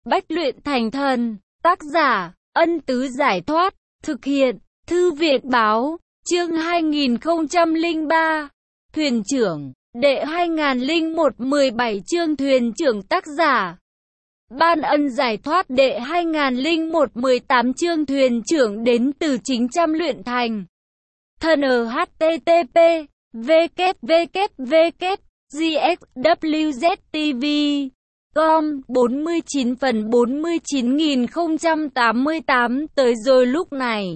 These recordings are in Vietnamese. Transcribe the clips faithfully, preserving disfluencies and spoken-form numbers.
Bách luyện thành thần. Tác giả, Ân Tứ Giải Thoát. Thực hiện, Thư viện Báo. Chương hai nghìn không trăm lẻ ba. Thuyền trưởng, đệ hai nghìn lẻ một. mười bảy chương thuyền trưởng. Tác giả, Ban Ân Giải Thoát. Đệ hai nghìn lẻ một. mười tám chương thuyền trưởng. Đến từ chính trăm luyện thành thần. H T T P W W W G X W Z T V com bốn mươi chín phần bốn mươi chín nghìn không trăm tám mươi tám. Tới rồi lúc này,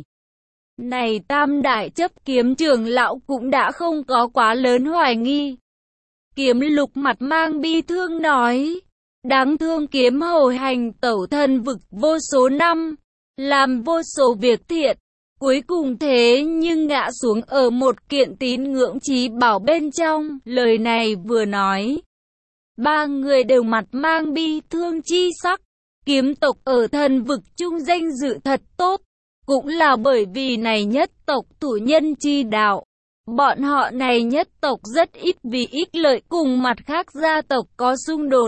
này tam đại chấp kiếm trưởng lão cũng đã không có quá lớn hoài nghi. Kiếm Lục mặt mang bi thương nói, đáng thương Kiếm Hầu hành tẩu thần vực vô số năm, làm vô số việc thiện, cuối cùng thế nhưng ngã xuống ở một kiện tín ngưỡng chí bảo bên trong. Lời này vừa nói, ba người đều mặt mang bi thương chi sắc. Kiếm tộc ở thần vực chung danh dự thật tốt, cũng là bởi vì này nhất tộc thủ nhân chi đạo. Bọn họ này nhất tộc rất ít vì ích lợi cùng mặt khác gia tộc có xung đột.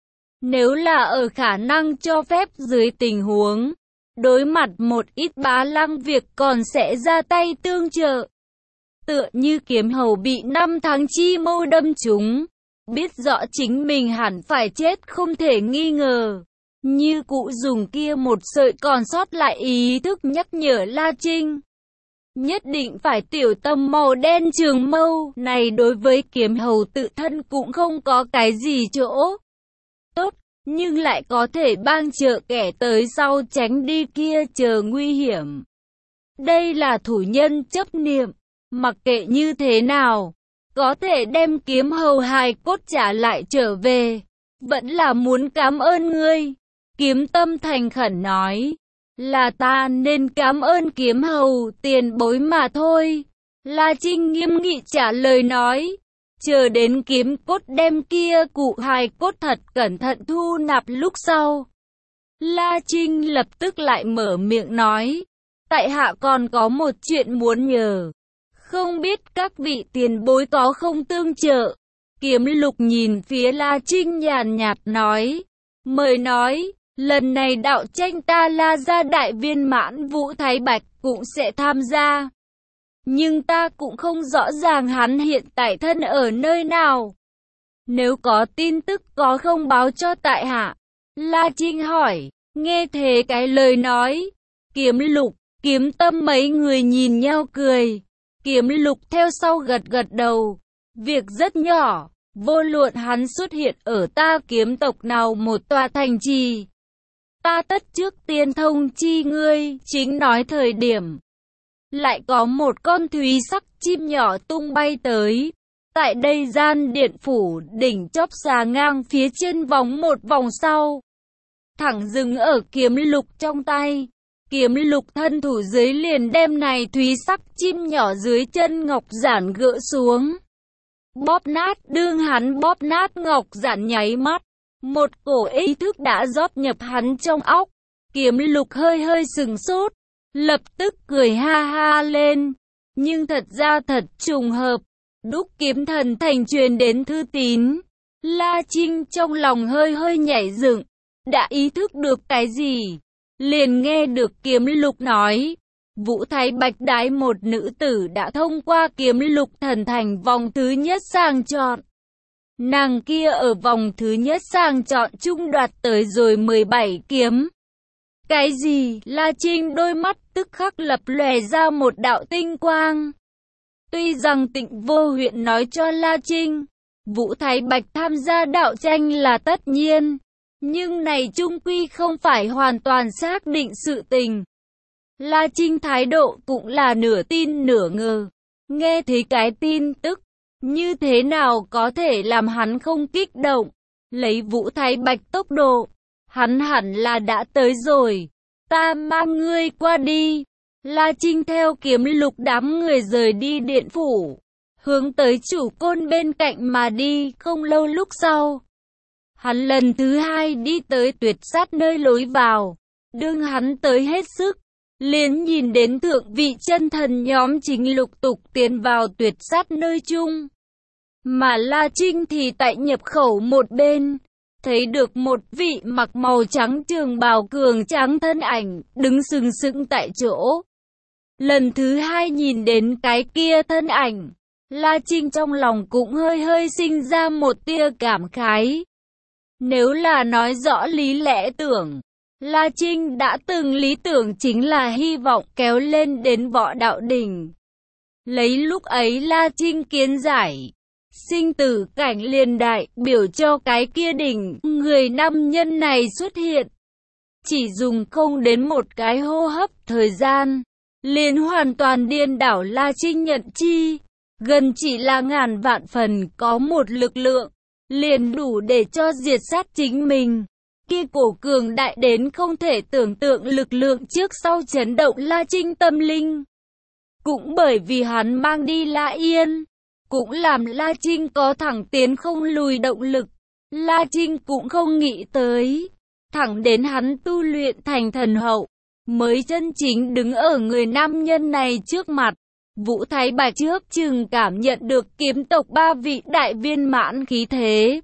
Nếu là ở khả năng cho phép dưới tình huống, đối mặt một ít bá lăng việc còn sẽ ra tay tương trợ. Tựa như Kiếm Hầu bị năm tháng chi mâu đâm trúng, biết rõ chính mình hẳn phải chết không thể nghi ngờ, như cụ dùng kia một sợi còn sót lại ý thức nhắc nhở La Trinh, nhất định phải tiểu tâm màu đen trường mâu này. Đối với Kiếm Hầu tự thân cũng không có cái gì chỗ tốt, nhưng lại có thể bang trợ kẻ tới sau tránh đi kia chờ nguy hiểm. Đây là thủ nhân chấp niệm, mặc kệ như thế nào, có thể đem Kiếm Hầu hài cốt trả lại trở về, vẫn là muốn cảm ơn ngươi. Kiếm Tâm thành khẩn nói, là ta nên cảm ơn Kiếm Hầu tiền bối mà thôi. La Trinh nghiêm nghị trả lời nói, chờ đến kiếm cốt đem kia cụ hài cốt thật cẩn thận thu nạp lúc sau. La Trinh lập tức lại mở miệng nói, tại hạ còn có một chuyện muốn nhờ, không biết các vị tiền bối có không tương trợ. Kiếm Lục nhìn phía La Trinh nhàn nhạt nói, mời nói. Lần này đạo tranh ta La gia đại viên mãn Vũ Thái Bạch cũng sẽ tham gia, nhưng ta cũng không rõ ràng hắn hiện tại thân ở nơi nào. Nếu có tin tức có không báo cho tại hạ? La Trinh hỏi. Nghe thế cái lời nói, Kiếm Lục, Kiếm Tâm mấy người nhìn nhau cười. Kiếm Lục theo sau gật gật đầu. Việc rất nhỏ, vô luận hắn xuất hiện ở ta kiếm tộc nào một tòa thành trì, ta tất trước tiên thông chi ngươi. Chính nói thời điểm, lại có một con thúy sắc chim nhỏ tung bay tới. Tại đây gian điện phủ đỉnh chóp xà ngang phía trên vòng một vòng sau, thẳng dừng ở Kiếm Lục trong tay. Kiếm Lục thân thủ dưới liền đem này thúy sắc chim nhỏ dưới chân ngọc giản gỡ xuống, bóp nát. Đương hắn bóp nát ngọc giản nháy mắt, một cổ ý thức đã rót nhập hắn trong óc. Kiếm Lục hơi hơi sừng sốt, lập tức cười ha ha lên. Nhưng thật ra thật trùng hợp, Đúc Kiếm Thần Thành truyền đến thư tín. La Trinh trong lòng hơi hơi nhảy dựng, đã ý thức được cái gì, liền nghe được Kiếm Lục nói, Vũ Thái Bạch đái một nữ tử đã thông qua Kiếm Lục Thần Thành vòng thứ nhất sàng chọn. Nàng kia ở vòng thứ nhất sàng chọn chung đoạt tới rồi mười bảy kiếm. Cái gì? La Trinh đôi mắt tức khắc lập lòe ra một đạo tinh quang. Tuy rằng Tịnh Vô Huyện nói cho La Trinh, Vũ Thái Bạch tham gia đạo tranh là tất nhiên, nhưng này chung quy không phải hoàn toàn xác định sự tình. La Trinh thái độ cũng là nửa tin nửa ngờ. Nghe thấy cái tin tức, như thế nào có thể làm hắn không kích động? Lấy Vũ Thái Bạch tốc độ, hắn hẳn là đã tới rồi. Ta mang ngươi qua đi. La Trinh theo Kiếm Lục đám người rời đi điện phủ, hướng tới chủ côn bên cạnh mà đi. Không lâu lúc sau, hắn lần thứ hai đi tới tuyệt sát nơi lối vào. Đương hắn tới hết sức, liền nhìn đến thượng vị chân thần nhóm chính lục tục tiến vào tuyệt sát nơi chung. Mà La Trinh thì tại nhập khẩu một bên, thấy được một vị mặc màu trắng trường bào cường tráng thân ảnh, đứng sừng sững tại chỗ. Lần thứ hai nhìn đến cái kia thân ảnh, La Trinh trong lòng cũng hơi hơi sinh ra một tia cảm khái. Nếu là nói rõ lý lẽ tưởng, La Trinh đã từng lý tưởng chính là hy vọng kéo lên đến võ đạo đỉnh. Lấy lúc ấy La Trinh kiến giải, sinh tử cảnh liền đại biểu cho cái kia đỉnh, người nam nhân này xuất hiện. Chỉ dùng không đến một cái hô hấp thời gian, liền hoàn toàn điên đảo La Trinh nhận chi. Gần chỉ là ngàn vạn phần có một lực lượng, liền đủ để cho diệt sát chính mình. Kia cổ cường đại đến không thể tưởng tượng lực lượng trước sau chấn động La Trinh tâm linh. Cũng bởi vì hắn mang đi La Yên, cũng làm La Trinh có thẳng tiến không lùi động lực. La Trinh cũng không nghĩ tới, thẳng đến hắn tu luyện thành thần hậu, mới chân chính đứng ở người nam nhân này trước mặt. Vũ Thái Bạch trước chừng cảm nhận được kiếm tộc ba vị đại viên mãn khí thế.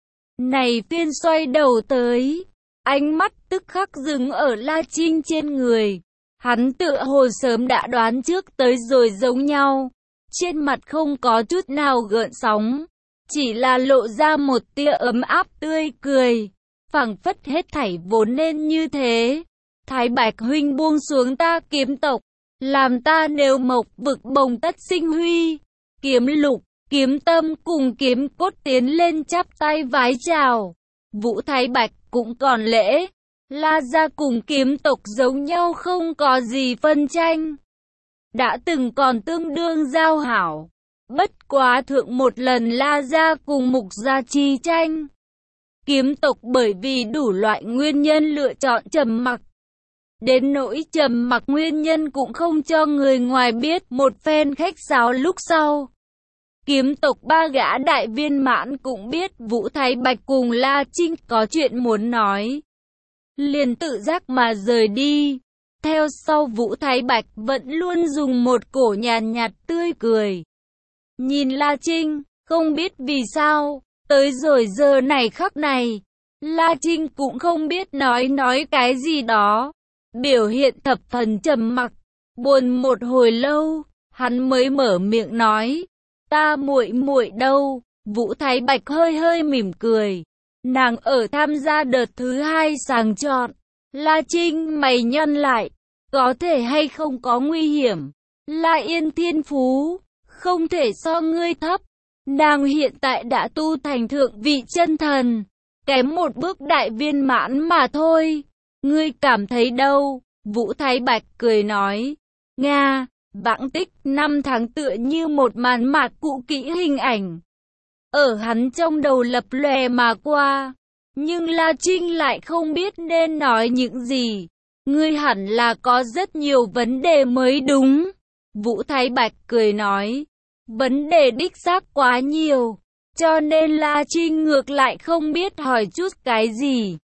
Này phiên xoay đầu tới, ánh mắt tức khắc dừng ở La Trinh trên người. Hắn tựa hồ sớm đã đoán trước tới rồi giống nhau. Trên mặt không có chút nào gợn sóng, chỉ là lộ ra một tia ấm áp tươi cười. Phảng phất hết thảy vốn nên như thế. Thái Bạch huynh buông xuống ta kiếm tộc, làm ta nếu mộc vực bồng tất sinh huy. Kiếm Lục, Kiếm Tâm cùng Kiếm Cốt tiến lên chắp tay vái chào. Vũ Thái Bạch cũng còn lễ. La gia cùng kiếm tộc giống nhau không có gì phân tranh. Đã từng còn tương đương giao hảo. Bất quá thượng một lần La gia cùng Mục gia chi tranh. Kiếm tộc bởi vì đủ loại nguyên nhân lựa chọn trầm mặc. Đến nỗi trầm mặc nguyên nhân cũng không cho người ngoài biết. Một phen khách sáo lúc sau, kiếm tộc ba gã đại viên mãn cũng biết Vũ Thái Bạch cùng La Trinh có chuyện muốn nói, liền tự giác mà rời đi. Theo sau Vũ Thái Bạch vẫn luôn dùng một cổ nhàn nhạt tươi cười nhìn La Trinh, không biết vì sao, tới rồi giờ này khắc này, La Trinh cũng không biết nói nói cái gì đó, biểu hiện thập phần trầm mặc. Buồn một hồi lâu, hắn mới mở miệng nói, ta muội muội đâu? Vũ Thái Bạch hơi hơi mỉm cười, nàng ở tham gia đợt thứ hai sàng chọn. La Trinh mày nhăn lại, có thể hay không có nguy hiểm? La Yên thiên phú không thể so ngươi thấp, nàng hiện tại đã tu thành thượng vị chân thần, kém một bước đại viên mãn mà thôi. Ngươi cảm thấy đâu? Vũ Thái Bạch cười nói, Nga, vãng tích năm tháng tựa như một màn mạc cũ kỹ hình ảnh ở hắn trong đầu lập lòe mà qua. Nhưng La Trinh lại không biết nên nói những gì. Ngươi hẳn là có rất nhiều vấn đề mới đúng. Vũ Thái Bạch cười nói, vấn đề đích xác quá nhiều, cho nên La Trinh ngược lại không biết hỏi chút cái gì.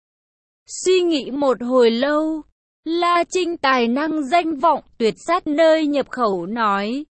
Suy nghĩ một hồi lâu, La Trinh tài năng danh vọng tuyệt sát nơi nhập khẩu nói,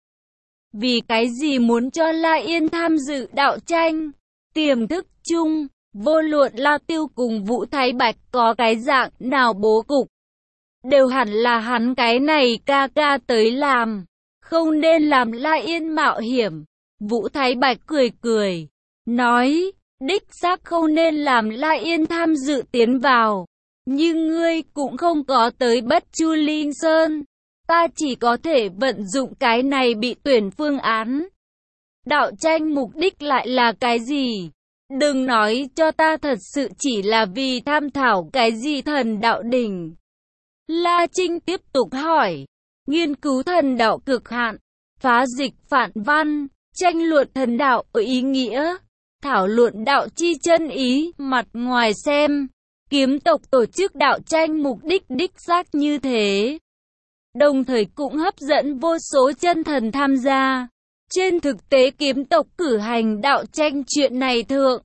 vì cái gì muốn cho La Yên tham dự đạo tranh? Tiềm thức chung, vô luận La Tiêu cùng Vũ Thái Bạch có cái dạng nào bố cục, đều hẳn là hắn cái này ca ca tới làm, không nên làm La Yên mạo hiểm. Vũ Thái Bạch cười cười, nói, đích xác không nên làm La Yên tham dự tiến vào, nhưng ngươi cũng không có tới Bất Chu Linh Sơn, ta chỉ có thể vận dụng cái này bị tuyển phương án. Đạo tranh mục đích lại là cái gì? Đừng nói cho ta thật sự chỉ là vì tham thảo cái gì thần đạo đỉnh. La Trinh tiếp tục hỏi, nghiên cứu thần đạo cực hạn, phá dịch phản văn, tranh luận thần đạo ở ý nghĩa, thảo luận đạo chi chân ý. Mặt ngoài xem, kiếm tộc tổ chức đạo tranh mục đích đích xác như thế, đồng thời cũng hấp dẫn vô số chân thần tham gia. Trên thực tế kiếm tộc cử hành đạo tranh chuyện này thượng,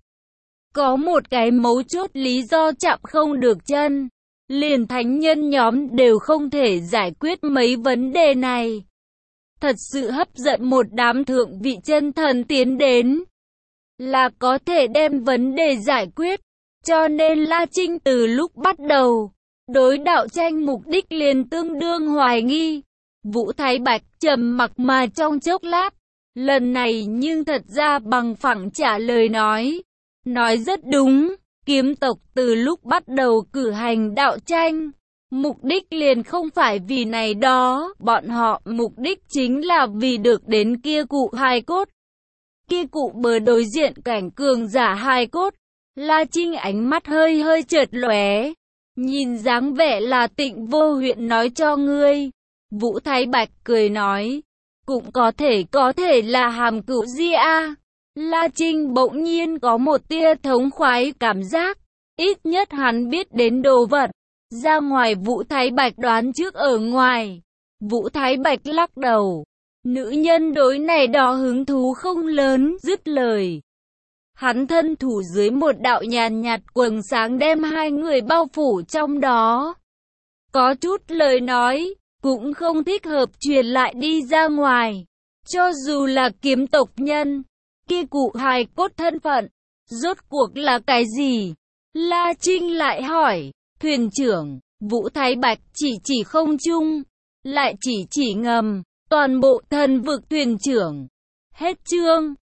có một cái mấu chốt lý do chạm không được chân, liền thánh nhân nhóm đều không thể giải quyết mấy vấn đề này. Thật sự hấp dẫn một đám thượng vị chân thần tiến đến, là có thể đem vấn đề giải quyết. Cho nên La Trinh từ lúc bắt đầu, đối đạo tranh mục đích liền tương đương hoài nghi. Vũ Thái Bạch trầm mặc mà trong chốc lát, lần này nhưng thật ra bằng phẳng trả lời nói. Nói rất đúng, kiếm tộc từ lúc bắt đầu cử hành đạo tranh, mục đích liền không phải vì này đó, bọn họ mục đích chính là vì được đến kia cụ hài cốt. Kia cụ bờ đối diện cảnh cường giả hài cốt. La Trinh ánh mắt hơi hơi chợt lóe, nhìn dáng vẻ là Tịnh Vô Huyện nói cho ngươi. Vũ Thái Bạch cười nói, cũng có thể có thể là Hàm Cửu Di a. La Trinh bỗng nhiên có một tia thống khoái cảm giác, ít nhất hắn biết đến đồ vật. Ra ngoài Vũ Thái Bạch đoán trước ở ngoài. Vũ Thái Bạch lắc đầu, nữ nhân đối này đó hứng thú không lớn, dứt lời. Hắn thân thủ dưới một đạo nhàn nhạt quầng sáng đem hai người bao phủ trong đó. Có chút lời nói, cũng không thích hợp truyền lại đi ra ngoài. Cho dù là kiếm tộc nhân, kia cụ hài cốt thân phận, rốt cuộc là cái gì? La Trinh lại hỏi, thuyền trưởng, Vũ Thái Bạch chỉ chỉ không trung, lại chỉ chỉ ngầm, toàn bộ thần vực thuyền trưởng. Hết chương.